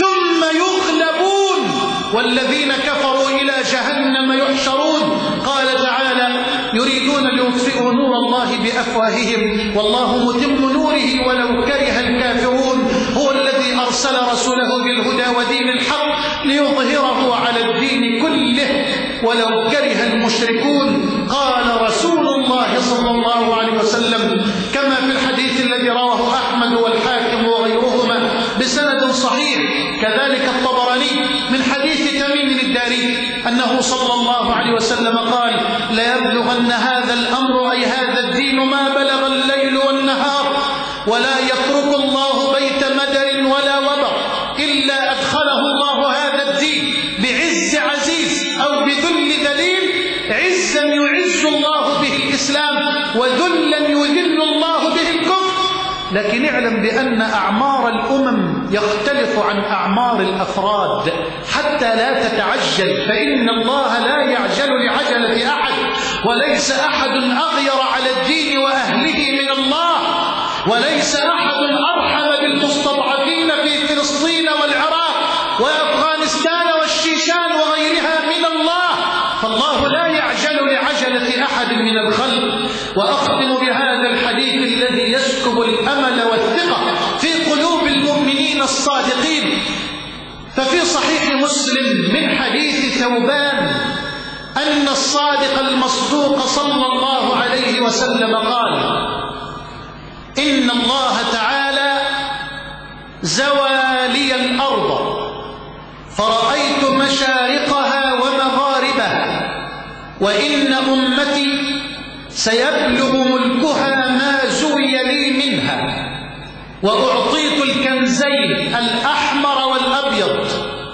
والذين كفروا إلى جهنم يحشرون. قال تعالى: يريدون ليطفئوا نور الله بأفواههم والله متم نوره ولو كره الكافرون. هو الذي أرسل رسوله بالهدى ودين الحق ليظهره على الدين كله ولو كره المشركون. قال رسول الله صلى الله عليه وسلم كما في الحديث الذي رواه أحمد والحاكم وغيرهما بسند صحيح، كذلك الطبراني من حديث تميم الداري أنه صلى الله عليه وسلم قال: ليبلغن هذا الأمر أي هذا الدين ما بلغ الليل والنهار ولا يترك الله بيت مدر ولا وبر إلا أدخله الله هذا الدين بعز عزيز أو بذل ذليل، عزا يعز الله به الإسلام وذلا يذل الله به الكفر. لكن اعلم بأن أعمار الأمم يختلف عن أعمار الأفراد حتى لا تتعجل، فإن الله لا يعجل لعجلة أحد، وليس أحد أغير على الدين وأهله من الله، وليس أحد أرحم بالمستضعفين في فلسطين والعراق وأفغانستان والشيشان وغيرها من الله، فالله لا يعجل لعجلة أحد من الخلق. وأختم بهذا الحديث الذي يسكب الأمل والثقة في قلوب المؤمنين الصادقين، ففي صحيح مسلم من حديث ثوبان أن الصادق المصدوق صلى الله عليه وسلم قال: إن الله تعالى زوى لي الأرض فرأيت مشارقها ومغاربها، وإن أمتي سيبلغ ملكها ما زوي لي منها، وأعطيت الكنزين الأحمر والأبيض،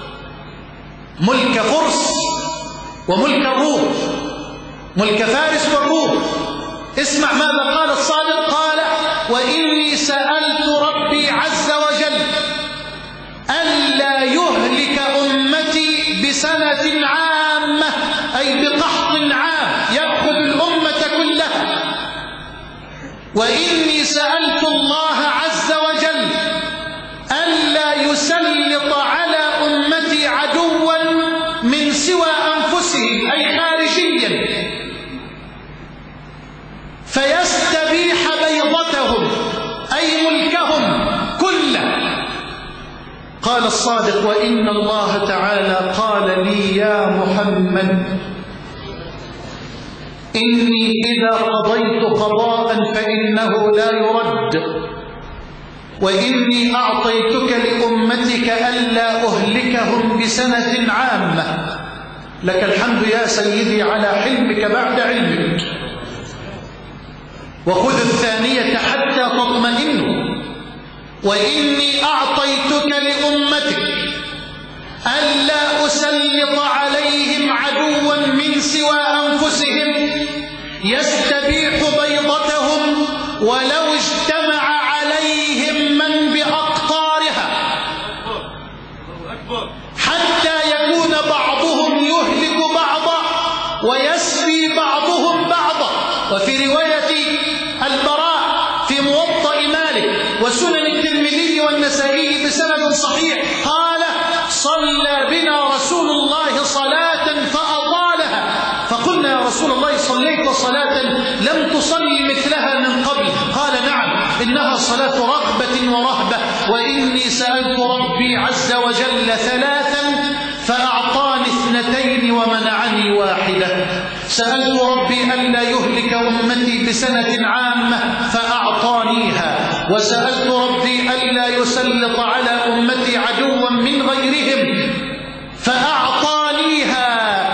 ملك فرس وملك الروم، ملك فارس والروم. اسمع ماذا قال الصادق، قال: وإني سألت ربي عز وجل ألا يهلك أمتي بسنة عامة أي بقحط عام يأخذ الأمة كلها. وإني سألت الله عز وجل ألا يسلط على أمتي عدوا من سوى أنفسهم أي خارجيا فيستبيح بيضتهم أي ملكهم كله. قال الصادق: وإن الله تعالى قال لي يا محمد إني إذا قضيت قضاء فإنه لا يرد، وإني أعطيتك لأمتك ألا أهلكهم بسنة عامة. لك الحمد يا سيدي على حلمك بعد علمك، وخذ الثانية حتى تطمئنوا. وإني أعطيتك لأمتك ألا أسلط عليهم عدوا من سوى أنفسهم يستبيح بيضتهم ولو اجتمع عليهم من بأقطارها، حتى يكون بعضهم يهلك بعضا ويسبي بعضهم بعضا. وفي رواية البراء في موطأ مالك وسنن الترمذي والنسائي بسند صحيح قال: صلى بنا رسول الله صلاة فأطالها، فقلنا: يا رسول الله صليت صلاة لم تصلي مثلها من قبل؟ قال: نعم، إنها صلاة رغبة ورهبة، وإني سألت ربي عز وجل ثلاثا فأعطاني 2 ومنعني 1. سألت ربي ألا يهلك أمتي بسنة عامة فأعطانيها، وسألت ربي ألا يسلط على أمتي عدوا من غيرهم فأعطانيها،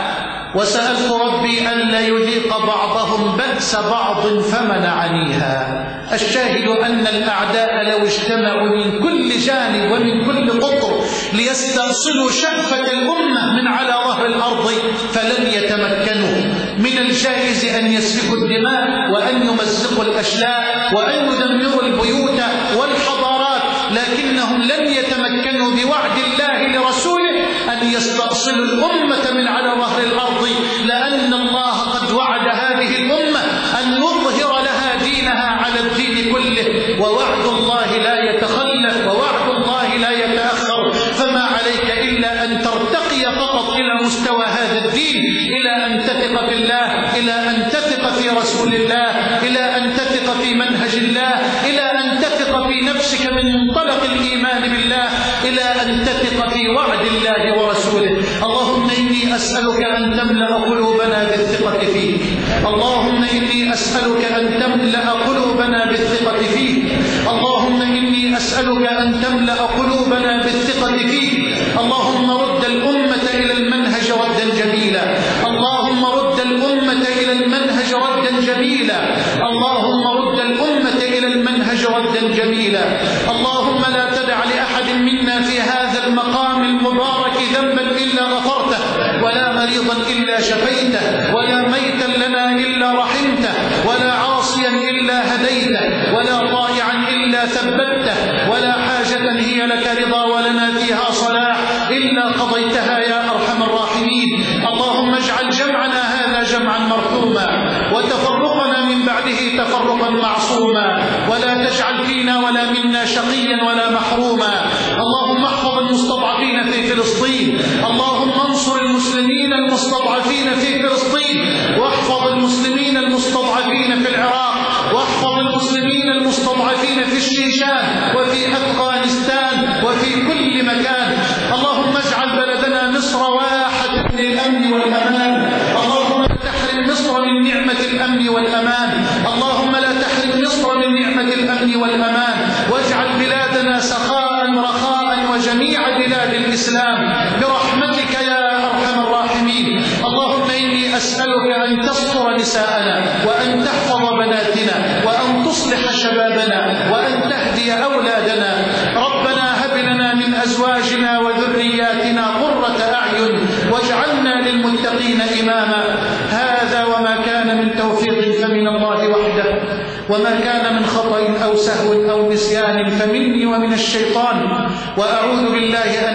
وسألت ربي ألا يذيق بعضهم بأس بعض فمنعنيها. الشاهد أن الأعداء لو اجتمعوا من كل جانب ومن كل قطر ليستأصلوا شأفة الأمة من على ظهر الأرض فلن يتمكنوا. من الجائز أن يسفكوا الدماء وأن يمزقوا الأشلاء وأن يدمروا البيوت والحضارات، لكنهم لن يتمكنوا بوعد الله لرسوله أن يستأصلوا الأمة من على ظهر الأرض، لأن الله قد وعد هذه الأمة أن يظهر لها دينها على الدين كله، ووعد الله لا يتخلف ووعد الله لا يتأخر. فما عليك إلا أن ترتقي فقط إلى مستوى هذا الدين، إلى أن تثق في الله، إلى أن تثق في رسول الله، إلى أن تثق في منهج الله، إلى أن تثق في نفسك من منطلق الإيمان بالله، إلى أن تثق في وعد الله ورسوله. اللهم إني أسألك أن تملأ قلوبنا بالثقة فيك، اللهم إني أسألك أن تملأ قلوبنا بالثقة فيك، اللهم إني أسألك أن تملأ قلوبنا بالثقة فيك. اللهم رد الأمة إلى المنهج ردا جميلا، اللهم رد الأمة إلى المنهج ردا جميلا، اللهم رد الأمة إلى المنهج ردا جميلا. اللهم لا تدع لأحد منا في هذا المقام المبارك ذنبا إلا غفرته، ولا مريضا إلا شفيته، ولا ميتا لنا إلا رحمته، ولا عاصيا إلا هديته، ولا طائعا إلا ثبته، ولا حاجة هي لك رضا ولنا فيها صلاح إلا قضيتها يا أرحم الراحمين. اللهم اجعل جمعنا هذا جمعا مرحوما، وتفرقنا من بعده تفرقا معصوما، ولا تجعل فينا ولا منا شقيا ولا محروما. اللهم احفظ المستضعفين في فلسطين، اللهم انصر المسلمين المستضعفين في فلسطين، واحفظ المسلمين المستضعفين في العراق، واحفظ المسلمين المستضعفين في الشيشان وفي أفغانستان وفي كل مكان. اللهم اجعل بلدنا مصر واحة للأمن والأمان، اللهم لا تحرم مصر من نعمة الأمن والأمان، اللهم لا تحرم مصر من نعمة الأمن والأمان، واجعل بلادنا سخاء رخاء وجميع بلاد الإسلام برحمتك يا أرحم الراحمين. اللهم إني أسألك أن تستر نساءنا، وأن تحفظ بناتنا، وأن تصلح شبابنا، وأن تهدي أولادنا. ربنا هب لنا من أزواجنا وذرياتنا قرة أعين واجعلنا للمتقين إماما. هذا وما كان من توفيق فمن الله وحده، وما كان من خطأ أو سهو أو نسيان فمني ومن الشيطان، وأعوذ بالله أن أكون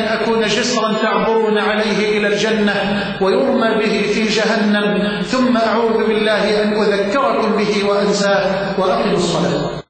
جسرا تعبرون عليه إلى الجنة ويرمى به في جهنم، ثم أعوذ بالله أن أذكركم به وأنساه. وأقم الصلاة.